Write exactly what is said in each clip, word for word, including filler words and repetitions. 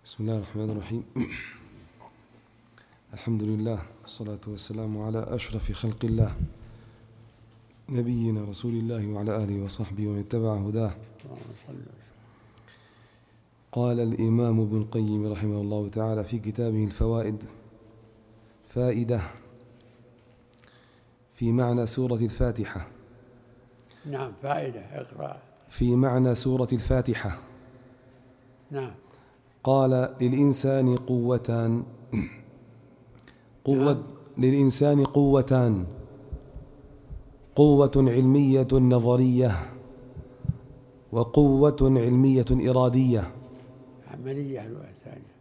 بسم الله الرحمن الرحيم. الحمد لله والصلاة والسلام على أشرف خلق الله نبينا رسول الله وعلى آله وصحبه ومن اتبع هداه. قال الإمام ابن القيم رحمه الله تعالى في كتابه الفوائد: فائدة في معنى سورة الفاتحة. نعم، فائدة اقرأ. في معنى سورة الفاتحة. نعم. قال: للإنسان قوتان قوة نعم. للإنسان قوتان: قوة علمية نظرية، وقوة علمية إرادية. عملية الثانية.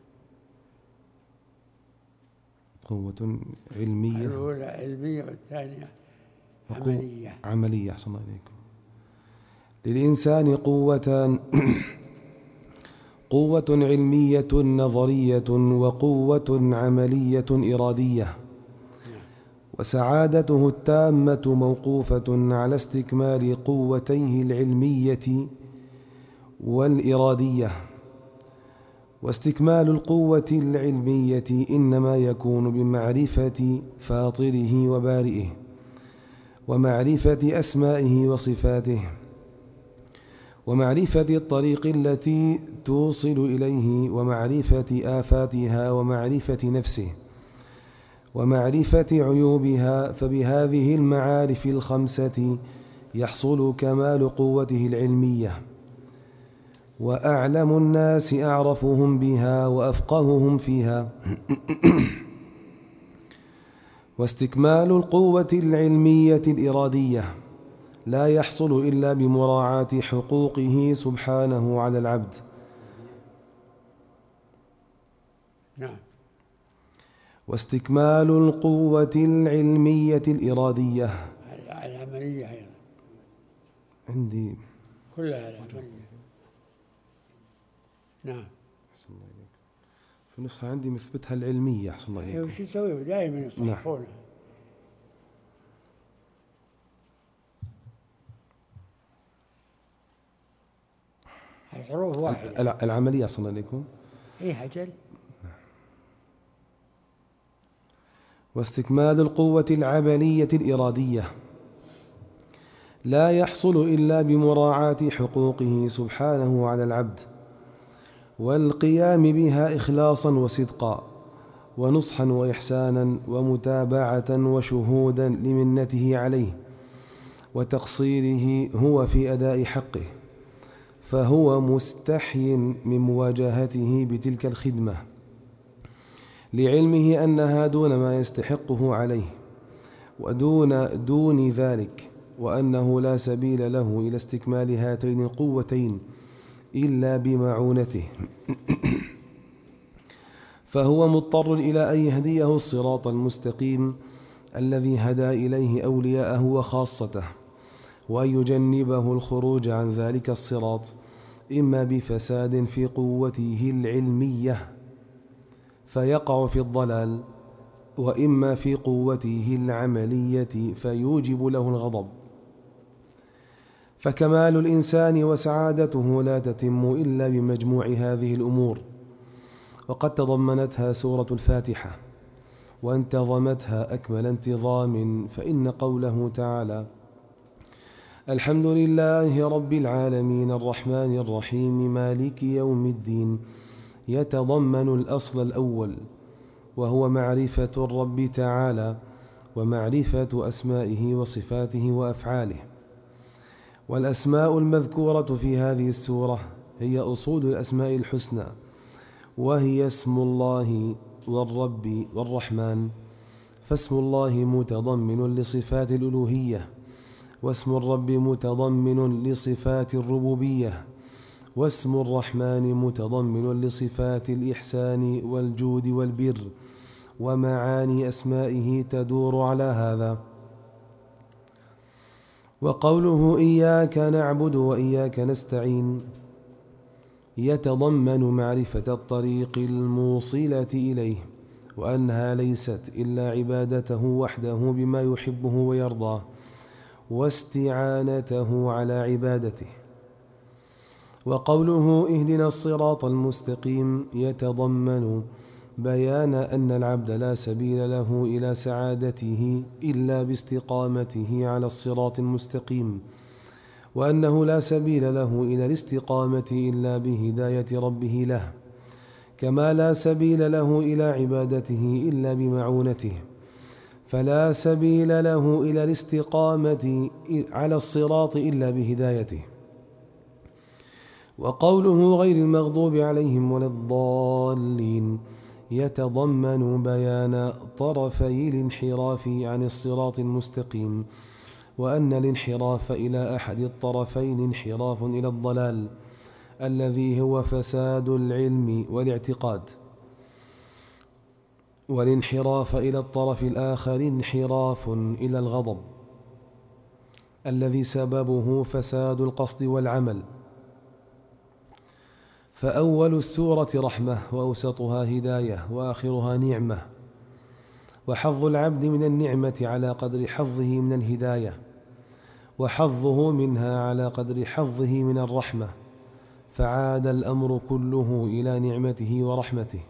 قوة علمية الأولى علمية والثانية عملية. عملية. أحسن الله إليكم. للإنسان قوتان: قوة علمية نظرية، وقوة عملية إرادية. وسعادته التامة موقوفة على استكمال قوتيه العلمية والإرادية. واستكمال القوة العلمية إنما يكون بمعرفة فاطره وبارئه، ومعرفة أسمائه وصفاته، ومعرفة الطريق التي توصل إليه، ومعرفة آفاتها، ومعرفة نفسه، ومعرفة عيوبها. فبهذه المعارف الخمسة يحصل كمال قوته العلمية. وأعلم الناس أعرفهم بها وأفقههم فيها. واستكمال القوة العلمية الإرادية لا يحصل إلا بمراعاة حقوقه سبحانه على العبد. نعم. واستكمال القوة العلمية الإرادية العملية أيضا عندي كلها العملية. نعم. في النسخة عندي مثبتها العلمية. أحسن الله إليكم. وش يسوي دائما يصححونه. الحروف واحدة. العملية. أحسن الله إليكم. إيه أجل. واستكمال القوة العملية الإرادية لا يحصل إلا بمراعاة حقوقه سبحانه على العبد، والقيام بها إخلاصا وصدقا، ونصحا وإحسانا، ومتابعة وشهودا لمنته عليه وتقصيره هو في أداء حقه، فهو مستحي من مواجهته بتلك الخدمة، لعلمه أنها دون ما يستحقه عليه ودون دون ذلك، وأنه لا سبيل له إلى استكمال هاتين القوتين إلا بمعونته. فهو مضطر إلى أن يهديه الصراط المستقيم الذي هدى إليه أولياءه وخاصته، وأن يجنبه الخروج عن ذلك الصراط، إما بفساد في قوته العلمية فيقع في الضلال، وإما في قوته العملية فيوجب له الغضب. فكمال الإنسان وسعادته لا تتم إلا بمجموع هذه الأمور، وقد تضمنتها سورة الفاتحة وانتظمتها أكمل انتظام. فإن قوله تعالى: الحمد لله رب العالمين الرحمن الرحيم مالك يوم الدين، يتضمن الأصل الأول، وهو معرفة الرب تعالى ومعرفة أسمائه وصفاته وأفعاله. والأسماء المذكورة في هذه السورة هي أصول الأسماء الحسنى، وهي اسم الله والرب والرحمن. فاسم الله متضمن لصفات الألوهية، واسم الرب متضمن لصفات الربوبية، واسم الرحمن متضمن لصفات الإحسان والجود والبر، ومعاني أسمائه تدور على هذا. وقوله إياك نعبد وإياك نستعين يتضمن معرفة الطريق الموصلة إليه، وأنها ليست إلا عبادته وحده بما يحبه ويرضاه، واستعانته على عبادته. وقوله اهدنا الصراط المستقيم يتضمن بيان أن العبد لا سبيل له إلى سعادته إلا باستقامته على الصراط المستقيم، وأنه لا سبيل له إلى الاستقامة إلا بهداية ربه له، كما لا سبيل له إلى عبادته إلا بمعونته، فلا سبيل له إلى الاستقامة على الصراط إلا بهدايته. وقوله غير المغضوب عليهم ولا الضالين يتضمن بيان طرفي الانحراف عن الصراط المستقيم، وأن الانحراف إلى أحد الطرفين انحراف إلى الضلال الذي هو فساد العلم والاعتقاد، والانحراف إلى الطرف الآخر انحراف إلى الغضب الذي سببه فساد القصد والعمل. فأول السورة رحمة، وأوسطها هداية، وآخرها نعمة، وحظ العبد من النعمة على قدر حظه من الهداية، وحظه منها على قدر حظه من الرحمة، فعاد الأمر كله إلى نعمته ورحمته.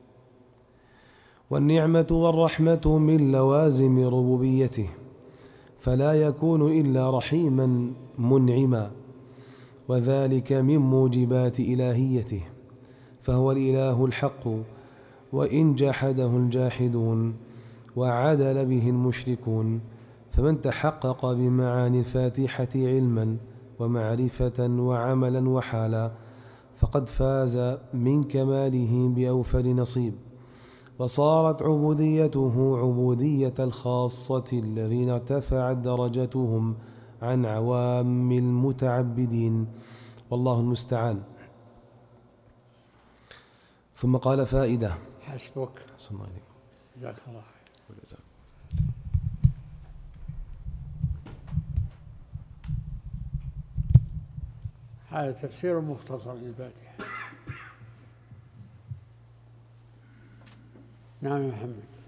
والنعمة والرحمة من لوازم ربوبيته، فلا يكون إلا رحيما منعما، وذلك من موجبات إلهيته، فهو الإله الحق، وإن جحده الجاحدون وعدل به المشركون، فمن تحقق بمعاني الفاتحة علما ومعرفة وعملا وحالا فقد فاز من كماله بأوفر نصيب، وصارت عبوديته عبودية الخاصة الذين ارتفعت درجتهم عن عوام المتعبدين، والله المستعان. ثم قال فائدة. حسبك. صلى الله عليه جزاك الله خير. هذا تفسير مختصر للفاتحة. نعم يا محمد.